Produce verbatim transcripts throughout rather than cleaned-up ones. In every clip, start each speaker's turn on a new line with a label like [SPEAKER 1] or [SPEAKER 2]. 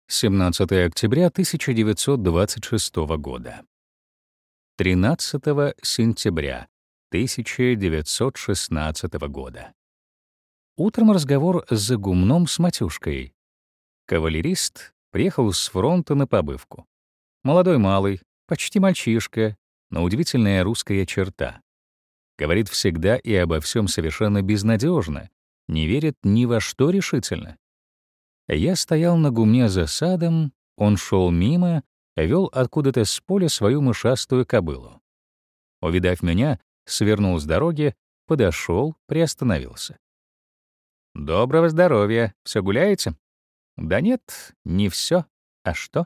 [SPEAKER 1] семнадцатое октября тысяча девятьсот двадцать шестого года. тринадцатого сентября тысяча девятьсот шестнадцатого года. Утром разговор за гумном с Матюшкой. Кавалерист приехал с фронта на побывку. Молодой малый, почти мальчишка, но удивительная русская черта. Говорит всегда и обо всем совершенно безнадежно, не верит ни во что решительно. Я стоял на гумне за садом, он шел мимо, вел откуда-то с поля свою мышастую кобылу. Увидав меня, свернул с дороги, подошел, приостановился. «Доброго здоровья! Все гуляете?» «Да нет, не все. А что?»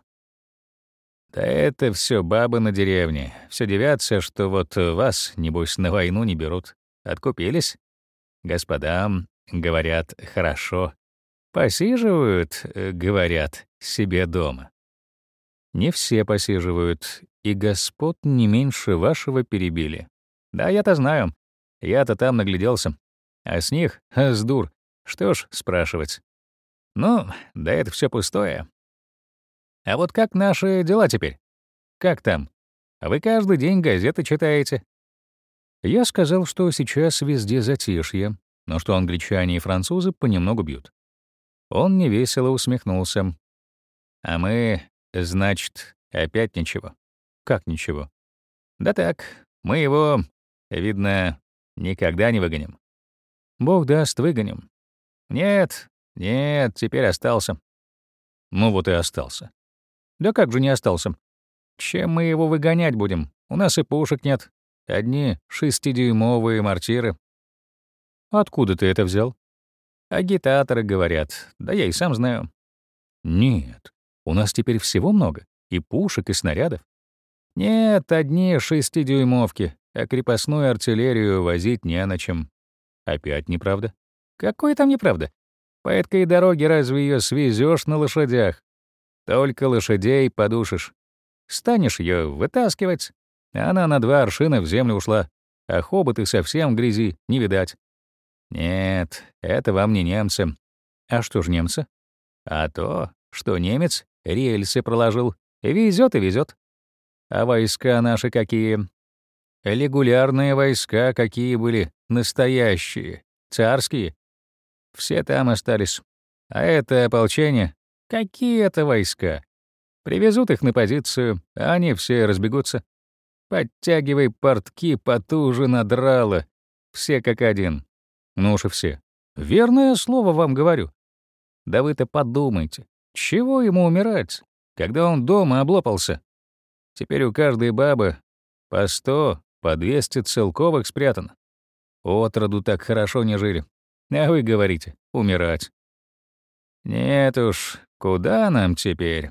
[SPEAKER 1] «Да это все бабы на деревне. Все девятся, что вот вас, небось, на войну не берут. Откупились? Господам, говорят, хорошо. Посиживают, говорят, себе дома. Не все посиживают, и господ не меньше вашего перебили. Да, я-то знаю, я-то там нагляделся. А с них, а с дур, что ж спрашивать. Ну, да это все пустое. А вот как наши дела теперь? Как там? Вы каждый день газеты читаете?» Я сказал, что сейчас везде затишье, но что англичане и французы понемногу бьют. Он невесело усмехнулся. «А мы, значит, опять ничего?» «Как ничего?» «Да так, мы его, видно, никогда не выгоним». «Бог даст, выгоним». «Нет, нет, теперь остался». «Ну вот и остался». «Да как же не остался? Чем мы его выгонять будем? У нас и пушек нет. Одни шестидюймовые мортиры». «Откуда ты это взял?» «Агитаторы говорят. Да я и сам знаю». «Нет, у нас теперь всего много. И пушек, и снарядов». «Нет, одни шестидюймовки, а крепостную артиллерию возить не на чем». «Опять неправда?» «Какой там неправда? По этой дороге разве ее свезешь на лошадях? Только лошадей подушишь. Станешь ее вытаскивать, она на два аршина в землю ушла, а хоботы совсем в грязи, не видать. Нет, это вам не немцы». «А что ж немцы?» «А то, что немец рельсы проложил, везет и везет. А войска наши какие? Регулярные войска какие были, настоящие, царские. Все там остались. А это ополчение, какие это войска? Привезут их на позицию, а они все разбегутся. Подтягивай портки потуже надрало, все как один». «Ну уж и все. Верное слово вам говорю. Да вы-то подумайте, чего ему умирать, когда он дома облопался? Теперь у каждой бабы по сто, по двести целковых спрятано. Отроду так хорошо не жили. А вы говорите, умирать. Нет уж, куда нам теперь?»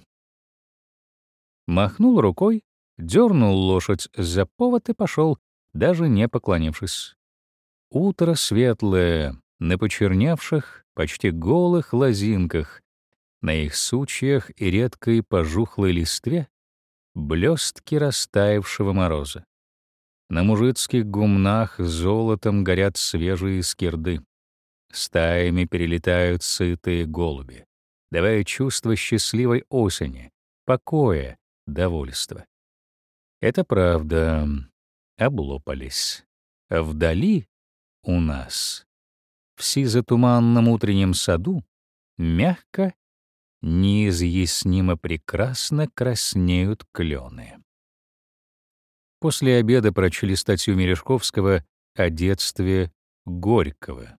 [SPEAKER 1] Махнул рукой, дернул лошадь за повод и пошел, даже не поклонившись. Утро светлое, на почернявших, почти голых лозинках, на их сучьях и редкой пожухлой листве блестки растаявшего мороза. На мужицких гумнах золотом горят свежие скирды. Стаями перелетают сытые голуби, давая чувство счастливой осени, покоя, довольства. Это правда, облопались. А вдали у нас, в сизо-туманном утреннем саду, мягко, неизъяснимо прекрасно краснеют клены. После обеда прочли статью Мережковского о детстве Горького.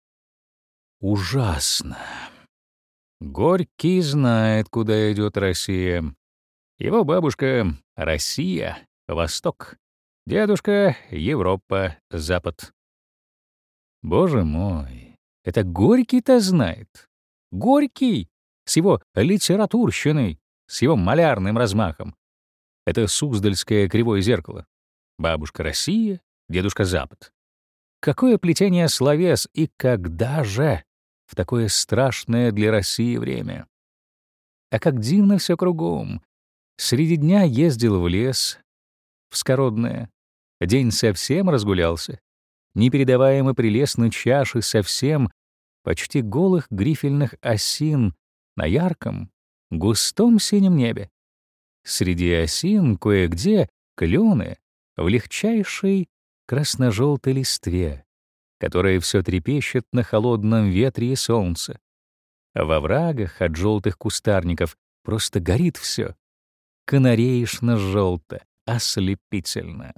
[SPEAKER 1] Ужасно. Горький знает, куда идет Россия. Его бабушка — Россия, Восток. Дедушка — Европа, Запад. Боже мой, это Горький-то знает. Горький с его литературщиной, с его малярным размахом. Это Суздальское кривое зеркало. Бабушка — Россия, дедушка — Запад. Какое плетение словес и когда же в такое страшное для России время? А как дивно все кругом. Среди дня ездил в лес, в Скородное. День совсем разгулялся. Непередаваемо прелестны чаши совсем почти голых грифельных осин на ярком, густом синем небе. Среди осин кое-где клены в легчайшей красно-желтой листве, которая все трепещет на холодном ветре и солнце. А во врагах от желтых кустарников просто горит все, канареечно-желто, ослепительно.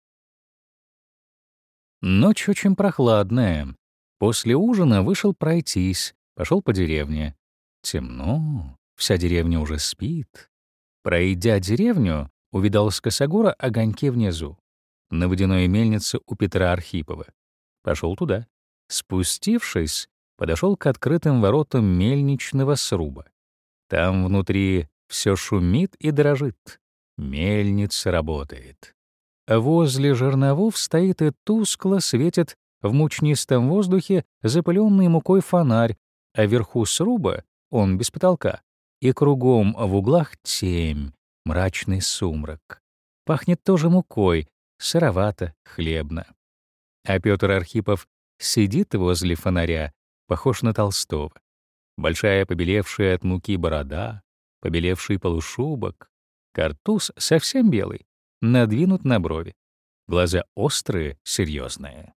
[SPEAKER 1] Ночь очень прохладная. После ужина вышел пройтись, пошел по деревне. Темно, вся деревня уже спит. Пройдя деревню, увидал с косогора огоньки внизу, на водяной мельнице у Петра Архипова. Пошел туда. Спустившись, подошел к открытым воротам мельничного сруба. Там внутри все шумит и дрожит. Мельница работает. А возле жерновов стоит и тускло светит в мучнистом воздухе запыленный мукой фонарь, а вверху сруба, он без потолка, и кругом в углах темь, мрачный сумрак. Пахнет тоже мукой, сыровато, хлебно. А Петр Архипов сидит возле фонаря, похож на Толстого. Большая побелевшая от муки борода, побелевший полушубок, картуз совсем белый, надвинут на брови, глаза острые, серьезные.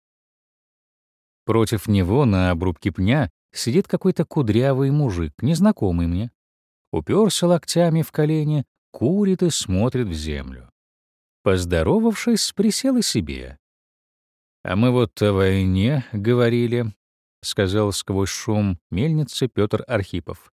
[SPEAKER 1] Против него на обрубке пня сидит какой-то кудрявый мужик, незнакомый мне. Уперся локтями в колени, курит и смотрит в землю. Поздоровавшись, присел и себе. «А мы вот о войне говорили», — сказал сквозь шум мельницы Петр Архипов.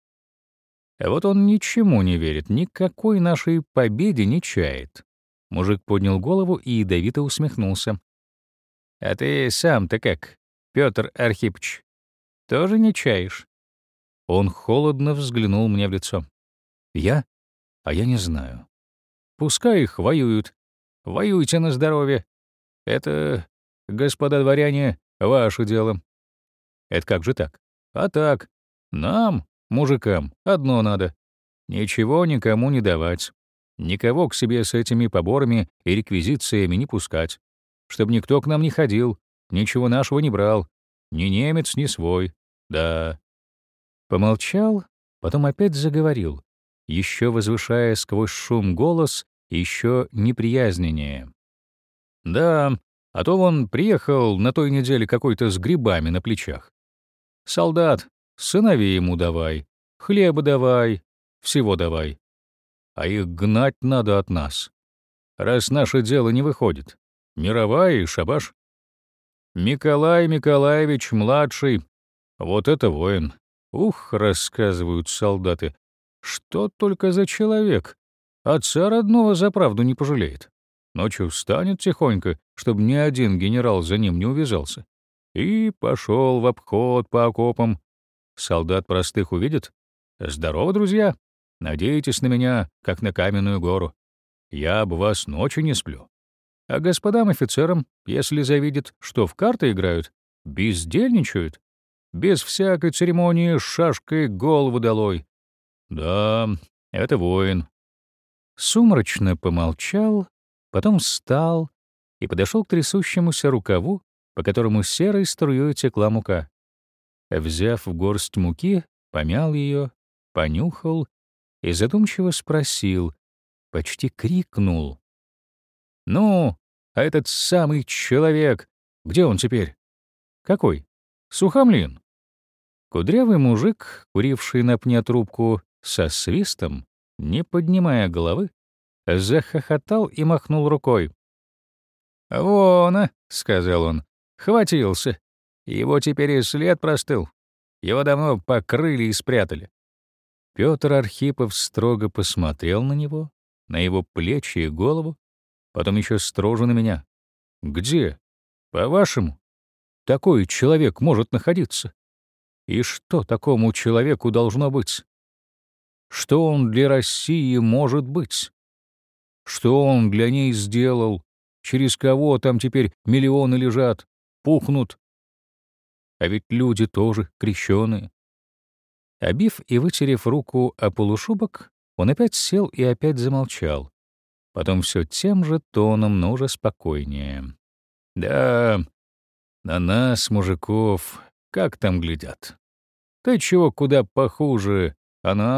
[SPEAKER 1] «А вот он ничему не верит, никакой нашей победе не чает». Мужик поднял голову и ядовито усмехнулся. «А ты сам-то как, Петр Архипыч, тоже не чаешь?» Он холодно взглянул мне в лицо. «Я? А я не знаю. Пускай их воюют. Воюйте на здоровье. Это, господа дворяне, ваше дело». «Это как же так?» «А так. Нам, мужикам, одно надо. Ничего никому не давать. Никого к себе с этими поборами и реквизициями не пускать. Чтоб никто к нам не ходил, ничего нашего не брал. Ни немец, ни свой. Да». Помолчал, потом опять заговорил, еще возвышая сквозь шум голос, еще неприязненнее. «Да, а то вон приехал на той неделе какой-то с грибами на плечах. Солдат, сыновей ему давай, хлеба давай, всего давай. А их гнать надо от нас, раз наше дело не выходит. Мировая и шабаш. Миколай Миколаевич младший, вот это воин. Ух, рассказывают солдаты, что только за человек. Отца родного за правду не пожалеет. Ночью встанет тихонько, чтобы ни один генерал за ним не увязался. И пошел в обход по окопам. Солдат простых увидит. Здорово, друзья. Надейтесь на меня, как на каменную гору. Я об вас ночью не сплю. А господам офицерам, если завидят, что в карты играют, бездельничают, без всякой церемонии шашкой голову долой. Да, это воин». Сумрачно помолчал, потом встал и подошел к трясущемуся рукаву, по которому серой струей текла мука. Взяв в горсть муки, помял ее, понюхал и задумчиво спросил, почти крикнул: «Ну, а этот самый человек, где он теперь?» «Какой?» «Сухомлин». Кудрявый мужик, куривший на пне трубку, со свистом, не поднимая головы, захохотал и махнул рукой. «Вон, — сказал он, — хватился. Его теперь и след простыл. Его давно покрыли и спрятали». Петр Архипов строго посмотрел на него, на его плечи и голову, потом еще строже на меня. «Где, по-вашему, такой человек может находиться? И что такому человеку должно быть? Что он для России может быть? Что он для ней сделал? Через кого там теперь миллионы лежат, пухнут? А ведь люди тоже крещеные». Обив и вытерев руку о полушубок, он опять сел и опять замолчал. Потом все тем же тоном, но уже спокойнее. «Да, на нас, мужиков, как там глядят? Ты чего куда похуже, а нас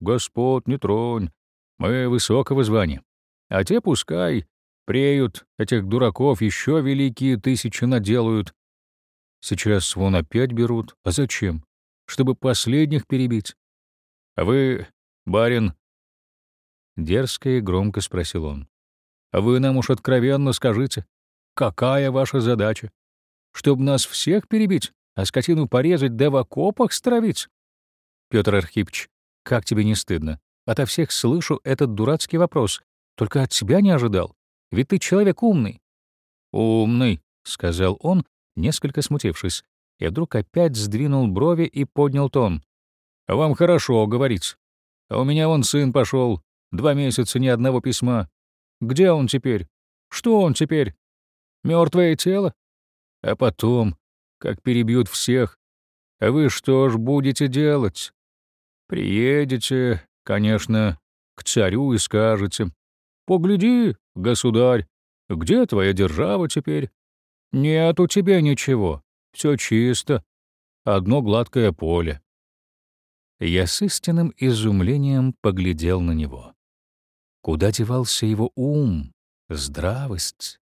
[SPEAKER 1] господ не тронь, мы высокого звания. А те пускай преют, этих дураков еще великие тысячи наделают. Сейчас вон опять берут. А зачем? Чтобы последних перебить. А вы, барин, дерзко и громко спросил он, а вы нам уж откровенно скажите, какая ваша задача? Чтоб нас всех перебить, а скотину порезать да в окопах стравить? Петр Архипыч, как тебе не стыдно? Ото всех слышу этот дурацкий вопрос. Только от тебя не ожидал. Ведь ты человек умный. Умный, сказал он, несколько смутившись, и вдруг опять сдвинул брови и поднял тон. Вам хорошо говорить. А у меня вон сын пошел, два месяца ни одного письма. Где он теперь? Что он теперь? Мертвое тело? А потом, как перебьют всех, а вы что ж будете делать? Приедете, конечно, к царю и скажете: «Погляди, государь, где твоя держава теперь? Нет у тебя ничего, все чисто, одно гладкое поле». Я с истинным изумлением поглядел на него. Куда девался его ум, здравость?